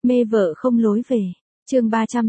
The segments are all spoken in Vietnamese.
Mê vợ không lối về. Chương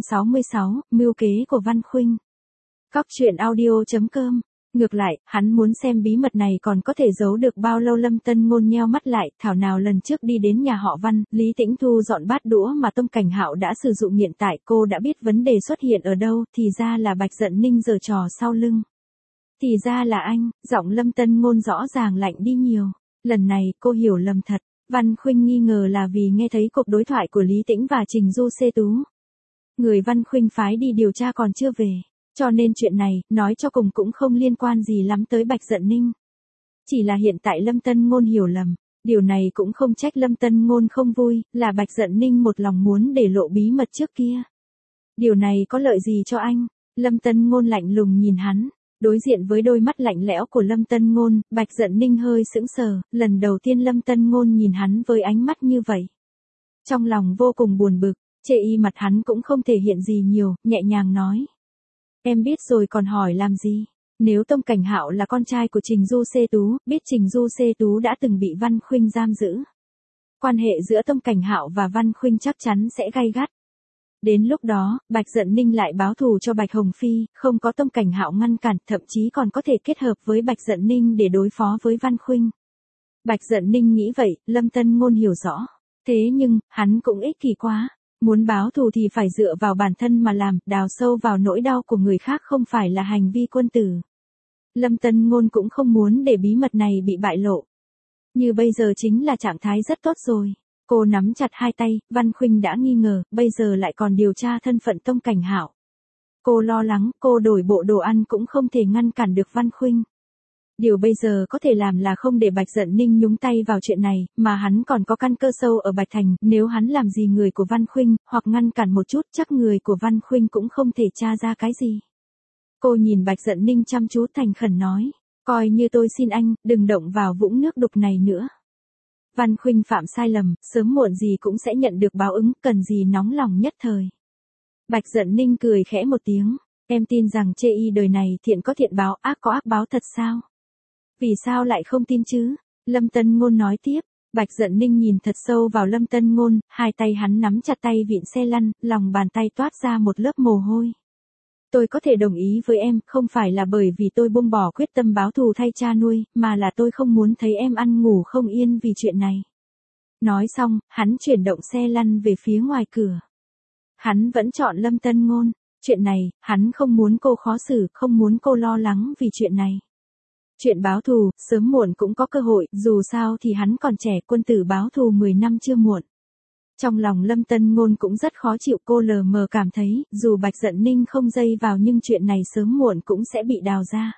366, mưu kế của Văn Khuynh. Cóc truyện audio.com. Ngược lại, hắn muốn xem bí mật này còn có thể giấu được bao lâu. Lâm Tân Ngôn nheo mắt lại, thảo nào lần trước đi đến nhà họ Văn, Lý Tĩnh Thu dọn bát đũa mà Tông Cảnh Hạo đã sử dụng hiện tại cô đã biết vấn đề xuất hiện ở đâu, thì ra là Bạch Dận Ninh giở trò sau lưng. Thì ra là anh, giọng Lâm Tân Ngôn rõ ràng lạnh đi nhiều. Lần này cô hiểu lầm thật. Văn Khuynh nghi ngờ là vì nghe thấy cuộc đối thoại của Lý Tĩnh và Trình Du Xê Tú. Người Văn Khuynh phái đi điều tra còn chưa về, cho nên chuyện này, nói cho cùng cũng không liên quan gì lắm tới Bạch Dận Ninh. Chỉ là hiện tại Lâm Tân Ngôn hiểu lầm, điều này cũng không trách Lâm Tân Ngôn không vui, là Bạch Dận Ninh một lòng muốn để lộ bí mật trước kia. Điều này có lợi gì cho anh? Lâm Tân Ngôn lạnh lùng nhìn hắn. Đối diện với đôi mắt lạnh lẽo của Lâm Tân Ngôn, Bạch Dận Ninh hơi sững sờ, lần đầu tiên Lâm Tân Ngôn nhìn hắn với ánh mắt như vậy. Trong lòng vô cùng buồn bực, chê y mặt hắn cũng không thể hiện gì nhiều, nhẹ nhàng nói. Em biết rồi còn hỏi làm gì? Nếu Tông Cảnh Hạo là con trai của Trình Du Xê Tú, biết Trình Du Xê Tú đã từng bị Văn Khuynh giam giữ. Quan hệ giữa Tông Cảnh Hạo và Văn Khuynh chắc chắn sẽ gay gắt. Đến lúc đó, Bạch Dận Ninh lại báo thù cho Bạch Hồng Phi, không có Tông Cảnh Hạo ngăn cản, thậm chí còn có thể kết hợp với Bạch Dận Ninh để đối phó với Văn Khuynh. Bạch Dận Ninh nghĩ vậy, Lâm Tân Ngôn hiểu rõ. Thế nhưng, hắn cũng ích kỷ quá. Muốn báo thù thì phải dựa vào bản thân mà làm, đào sâu vào nỗi đau của người khác không phải là hành vi quân tử. Lâm Tân Ngôn cũng không muốn để bí mật này bị bại lộ. Như bây giờ chính là trạng thái rất tốt rồi. Cô nắm chặt hai tay, Văn Khuynh đã nghi ngờ, bây giờ lại còn điều tra thân phận Tông Cảnh Hạo. Cô lo lắng, cô đổi bộ đồ ăn cũng không thể ngăn cản được Văn Khuynh. Điều bây giờ có thể làm là không để Bạch Dận Ninh nhúng tay vào chuyện này, mà hắn còn có căn cơ sâu ở Bạch Thành, nếu hắn làm gì người của Văn Khuynh, hoặc ngăn cản một chút chắc người của Văn Khuynh cũng không thể tra ra cái gì. Cô nhìn Bạch Dận Ninh chăm chú thành khẩn nói, coi như tôi xin anh, đừng động vào vũng nước đục này nữa. Văn Khuynh phạm sai lầm, sớm muộn gì cũng sẽ nhận được báo ứng, cần gì nóng lòng nhất thời. Bạch Dận Ninh cười khẽ một tiếng, em tin rằng chê y đời này thiện có thiện báo, ác có ác báo thật sao? Vì sao lại không tin chứ? Lâm Tân Ngôn nói tiếp. Bạch Dận Ninh nhìn thật sâu vào Lâm Tân Ngôn, hai tay hắn nắm chặt tay vịn xe lăn, lòng bàn tay toát ra một lớp mồ hôi. Tôi có thể đồng ý với em, không phải là bởi vì tôi buông bỏ quyết tâm báo thù thay cha nuôi, mà là tôi không muốn thấy em ăn ngủ không yên vì chuyện này. Nói xong, hắn chuyển động xe lăn về phía ngoài cửa. Hắn vẫn chọn Lâm Tân Ngôn. Chuyện này, hắn không muốn cô khó xử, không muốn cô lo lắng vì chuyện này. Chuyện báo thù, sớm muộn cũng có cơ hội, dù sao thì hắn còn trẻ, quân tử báo thù 10 năm chưa muộn. Trong lòng Lâm Tân Ngôn cũng rất khó chịu, cô lờ mờ cảm thấy, dù Bạch Dận Ninh không dây vào nhưng chuyện này sớm muộn cũng sẽ bị đào ra.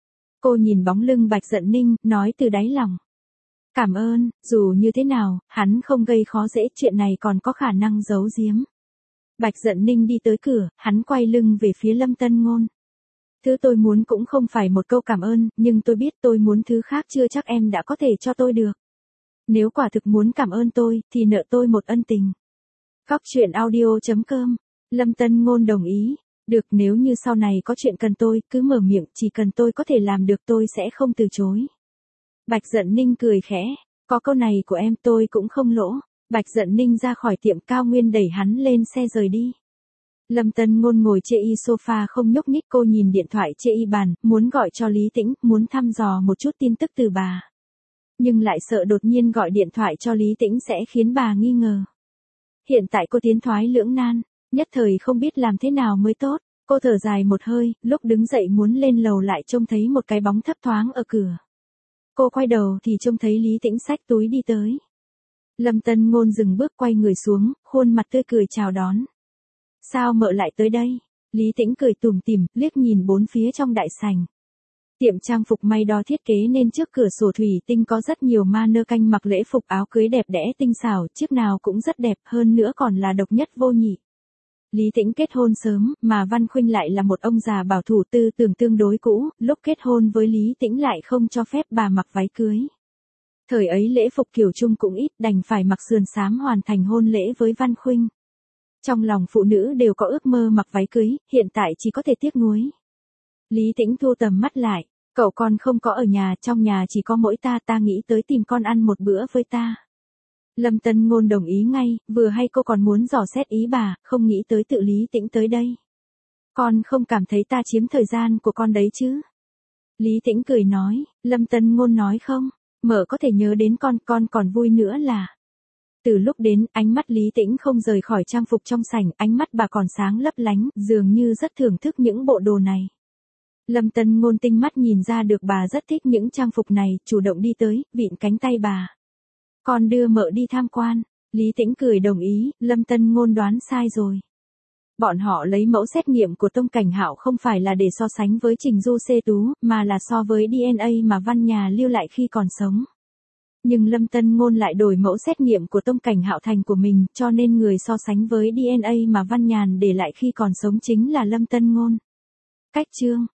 Cô nhìn bóng lưng Bạch Dận Ninh, nói từ đáy lòng. Cảm ơn, dù như thế nào, hắn không gây khó dễ, chuyện này còn có khả năng giấu giếm. Bạch Dận Ninh đi tới cửa, hắn quay lưng về phía Lâm Tân Ngôn. Thứ tôi muốn cũng không phải một câu cảm ơn, nhưng tôi biết tôi muốn thứ khác chưa chắc em đã có thể cho tôi được. Nếu quả thực muốn cảm ơn tôi, thì nợ tôi một ân tình. Cóc truyện audio.com. Lâm Tân Ngôn đồng ý. Được, nếu như sau này có chuyện cần tôi, cứ mở miệng, chỉ cần tôi có thể làm được tôi sẽ không từ chối. Bạch Dận Ninh cười khẽ. Có câu này của em tôi cũng không lỗ. Bạch Dận Ninh ra khỏi tiệm, Cao Nguyên đẩy hắn lên xe rời đi. Lâm Tân Ngôn ngồi chê y sofa không nhúc nhích, cô nhìn điện thoại chê y bàn, muốn gọi cho Lý Tĩnh, muốn thăm dò một chút tin tức từ bà. Nhưng lại sợ đột nhiên gọi điện thoại cho Lý Tĩnh sẽ khiến bà nghi ngờ. Hiện tại cô tiến thoái lưỡng nan, nhất thời không biết làm thế nào mới tốt. Cô thở dài một hơi, lúc đứng dậy muốn lên lầu lại trông thấy một cái bóng thấp thoáng ở cửa. Cô quay đầu thì trông thấy Lý Tĩnh xách túi đi tới. Lâm Tân Ngôn dừng bước quay người xuống, khuôn mặt tươi cười chào đón. Sao mợ lại tới đây? Lý Tĩnh cười tủm tỉm, liếc nhìn bốn phía trong đại sảnh. Tiệm trang phục may đo thiết kế nên trước cửa sổ thủy tinh có rất nhiều mannequin mặc lễ phục áo cưới đẹp đẽ tinh xảo, chiếc nào cũng rất đẹp, hơn nữa còn là độc nhất vô nhị. Lý Tĩnh kết hôn sớm, mà Văn Khuynh lại là một ông già bảo thủ tư tưởng tương đối cũ, lúc kết hôn với Lý Tĩnh lại không cho phép bà mặc váy cưới. Thời ấy lễ phục kiểu Trung cũng ít, đành phải mặc sườn xám hoàn thành hôn lễ với Văn Khuynh. Trong lòng phụ nữ đều có ước mơ mặc váy cưới, hiện tại chỉ có thể tiếc nuối. Lý Tĩnh thu tầm mắt lại, cậu con không có ở nhà, trong nhà chỉ có mỗi ta nghĩ tới tìm con ăn một bữa với ta. Lâm Tân Ngôn đồng ý ngay, vừa hay cô còn muốn dò xét ý bà, không nghĩ tới tự Lý Tĩnh tới đây. Con không cảm thấy ta chiếm thời gian của con đấy chứ? Lý Tĩnh cười nói, Lâm Tân Ngôn nói không, mợ có thể nhớ đến con còn vui nữa là. Từ lúc đến, ánh mắt Lý Tĩnh không rời khỏi trang phục trong sảnh, ánh mắt bà còn sáng lấp lánh, dường như rất thưởng thức những bộ đồ này. Lâm Tân Ngôn tinh mắt nhìn ra được bà rất thích những trang phục này, chủ động đi tới, vịn cánh tay bà. Con đưa mợ đi tham quan. Lý Tĩnh cười đồng ý, Lâm Tân Ngôn đoán sai rồi. Bọn họ lấy mẫu xét nghiệm của Tông Cảnh Hạo không phải là để so sánh với Trình Du Xê Tú, mà là so với DNA mà Văn Nhà lưu lại khi còn sống. Nhưng Lâm Tân Ngôn lại đổi mẫu xét nghiệm của Tông Cảnh Hạo thành của mình, cho nên người so sánh với DNA mà Văn Nhàn để lại khi còn sống chính là Lâm Tân Ngôn. Cách chương